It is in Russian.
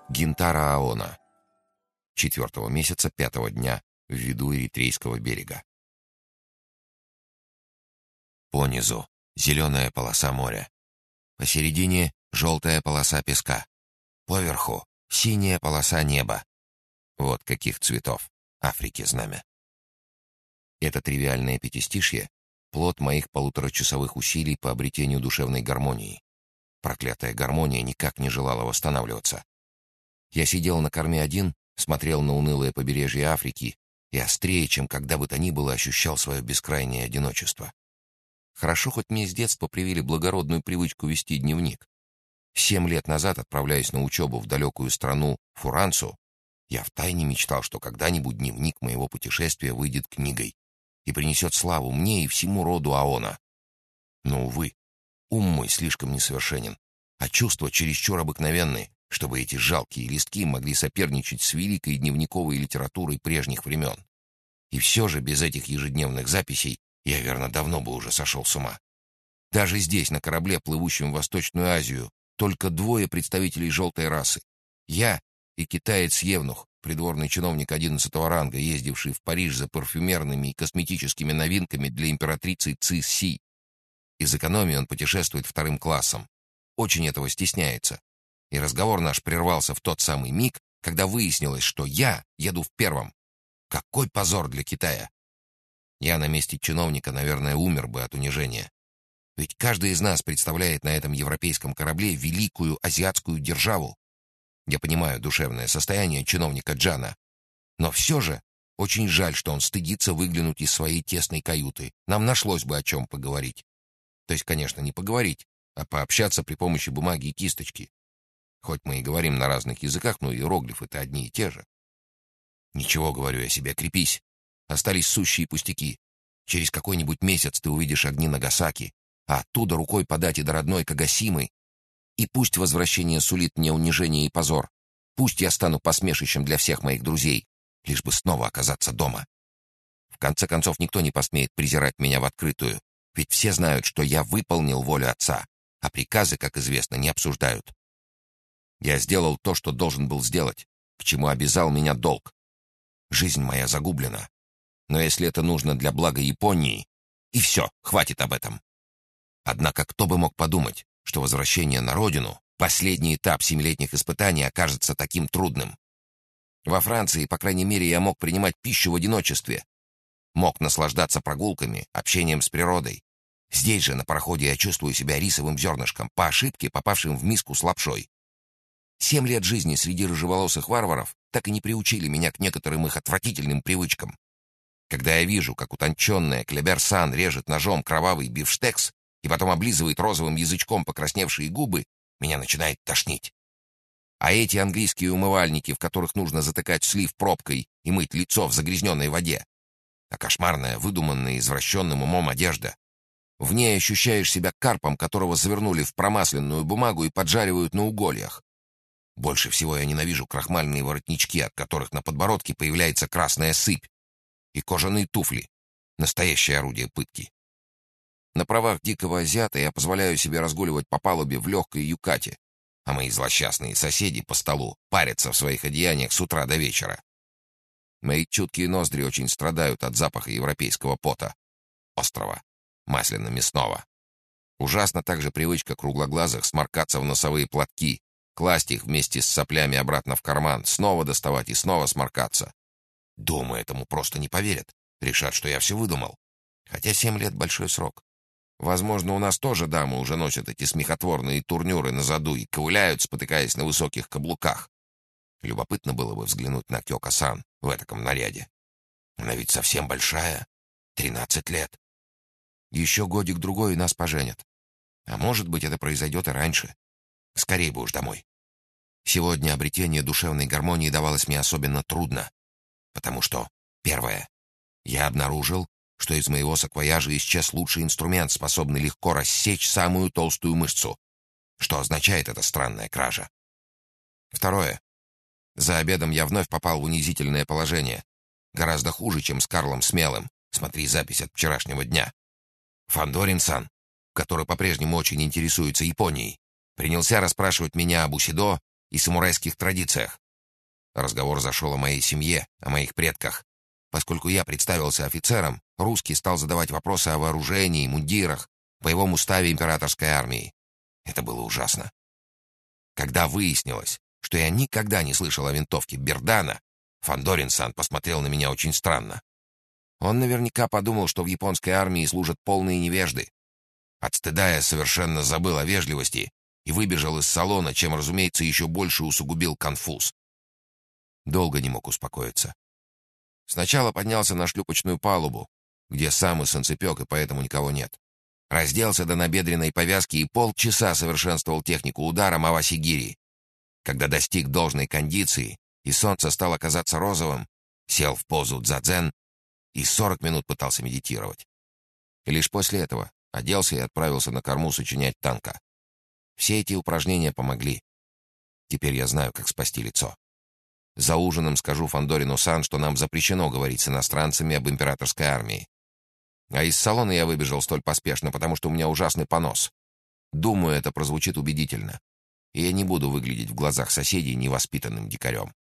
Гинтара Аона. 4-го месяца 5-го дня в виду Эритрейского берега. Понизу зеленая полоса моря. Посередине желтая полоса песка. Поверху синяя полоса неба. Вот каких цветов Африки знамя. Это тривиальное пятистишье — плод моих полуторачасовых усилий по обретению душевной гармонии. Проклятая гармония никак не желала восстанавливаться. Я сидел на корме один, смотрел на унылое побережье Африки и острее, чем когда бы то ни было, ощущал свое бескрайнее одиночество. Хорошо, хоть мне с детства привили благородную привычку вести дневник. 7 лет назад, отправляясь на учебу в далекую страну Фурансу, я втайне мечтал, что когда-нибудь дневник моего путешествия выйдет книгой и принесет славу мне и всему роду Аона. Но, увы, ум мой слишком несовершенен, а чувства чересчур обыкновенны, чтобы эти жалкие листки могли соперничать с великой дневниковой литературой прежних времен. И все же без этих ежедневных записей я, верно, давно бы уже сошел с ума. Даже здесь, на корабле, плывущем в Восточную Азию, только 2 представителей желтой расы. Я и китаец-евнух, придворный чиновник 11-го ранга, ездивший в Париж за парфюмерными и косметическими новинками для императрицы Ци-Си. Из экономии он путешествует 2-м классом. Очень этого стесняется. И разговор наш прервался в тот самый миг, когда выяснилось, что я еду в 1-м. Какой позор для Китая! Я на месте чиновника, наверное, умер бы от унижения. Ведь каждый из нас представляет на этом европейском корабле великую азиатскую державу. Я понимаю душевное состояние чиновника Джана. Но все же очень жаль, что он стыдится выглянуть из своей тесной каюты. Нам нашлось бы о чем поговорить. То есть, конечно, не поговорить, а пообщаться при помощи бумаги и кисточки. Хоть мы и говорим на разных языках, но иероглифы-то одни и те же. Ничего, говорю я себе, крепись. Остались сущие пустяки. Через какой-нибудь месяц ты увидишь огни Нагасаки, а оттуда рукой подать и до родной Кагосимы. И пусть возвращение сулит мне унижение и позор. Пусть я стану посмешищем для всех моих друзей, лишь бы снова оказаться дома. В конце концов, никто не посмеет презирать меня в открытую, ведь все знают, что я выполнил волю отца, а приказы, как известно, не обсуждают. Я сделал то, что должен был сделать, к чему обязал меня долг. Жизнь моя загублена. Но если это нужно для блага Японии, и все, хватит об этом. Однако кто бы мог подумать, что возвращение на родину, последний этап 7-летних испытаний, окажется таким трудным. Во Франции, по крайней мере, я мог принимать пищу в одиночестве. Мог наслаждаться прогулками, общением с природой. Здесь же, на пароходе, я чувствую себя рисовым зернышком, по ошибке попавшим в миску с лапшой. 7 лет жизни среди рыжеволосых варваров так и не приучили меня к некоторым их отвратительным привычкам. Когда я вижу, как утонченная Клебер-сан режет ножом кровавый бифштекс и потом облизывает розовым язычком покрасневшие губы, меня начинает тошнить. А эти английские умывальники, в которых нужно затыкать слив пробкой и мыть лицо в загрязненной воде, а кошмарная, выдуманная извращенным умом одежда. В ней ощущаешь себя карпом, которого завернули в промасленную бумагу и поджаривают на угольях. Больше всего я ненавижу крахмальные воротнички, от которых на подбородке появляется красная сыпь, и кожаные туфли — настоящее орудие пытки. На правах дикого азиата я позволяю себе разгуливать по палубе в легкой юкате, а мои злосчастные соседи по столу парятся в своих одеяниях с утра до вечера. Мои чуткие ноздри очень страдают от запаха европейского пота, острого, масляно-мясного. Ужасна также привычка круглоглазых сморкаться в носовые платки, класть их вместе с соплями обратно в карман, снова доставать и снова сморкаться. Дома этому просто не поверят, решат, что я все выдумал. Хотя 7 лет — большой срок. Возможно, у нас тоже дамы уже носят эти смехотворные турнюры на заду и ковыляют, спотыкаясь на высоких каблуках. Любопытно было бы взглянуть на Кёко-сан в этаком наряде. Она ведь совсем большая, 13 лет. Еще годик-другой и нас поженят. А может быть, это произойдет и раньше. Скорей бы уж домой. Сегодня обретение душевной гармонии давалось мне особенно трудно, потому что, первое, я обнаружил, что из моего саквояжа исчез лучший инструмент, способный легко рассечь самую толстую мышцу. Что означает эта странная кража? Второе. За обедом я вновь попал в унизительное положение. Гораздо хуже, чем с Карлом Смелым. Смотри запись от вчерашнего дня. Фандорин-сан, который по-прежнему очень интересуется Японией, принялся расспрашивать меня об усидо, и самурайских традициях. Разговор зашел о моей семье, о моих предках. Поскольку я представился офицером, русский стал задавать вопросы о вооружении, мундирах, боевом уставе императорской армии. Это было ужасно. Когда выяснилось, что я никогда не слышал о винтовке Бердана, Фандорин-сан посмотрел на меня очень странно. Он наверняка подумал, что в японской армии служат полные невежды. От стыда я совершенно забыл о вежливости и выбежал из салона, чем, разумеется, еще больше усугубил конфуз. Долго не мог успокоиться. Сначала поднялся на шлюпочную палубу, где самый санцепёк, и поэтому никого нет. Разделся до набедренной повязки и полчаса совершенствовал технику удара мавасигири. Когда достиг должной кондиции и солнце стало казаться розовым, сел в позу дзадзен и 40 минут пытался медитировать. И лишь после этого оделся и отправился на корму сочинять танка. Все эти упражнения помогли. Теперь я знаю, как спасти лицо. За ужином скажу Фандорину-сан, что нам запрещено говорить с иностранцами об императорской армии. А из салона я выбежал столь поспешно, потому что у меня ужасный понос. Думаю, это прозвучит убедительно. И я не буду выглядеть в глазах соседей невоспитанным дикарем.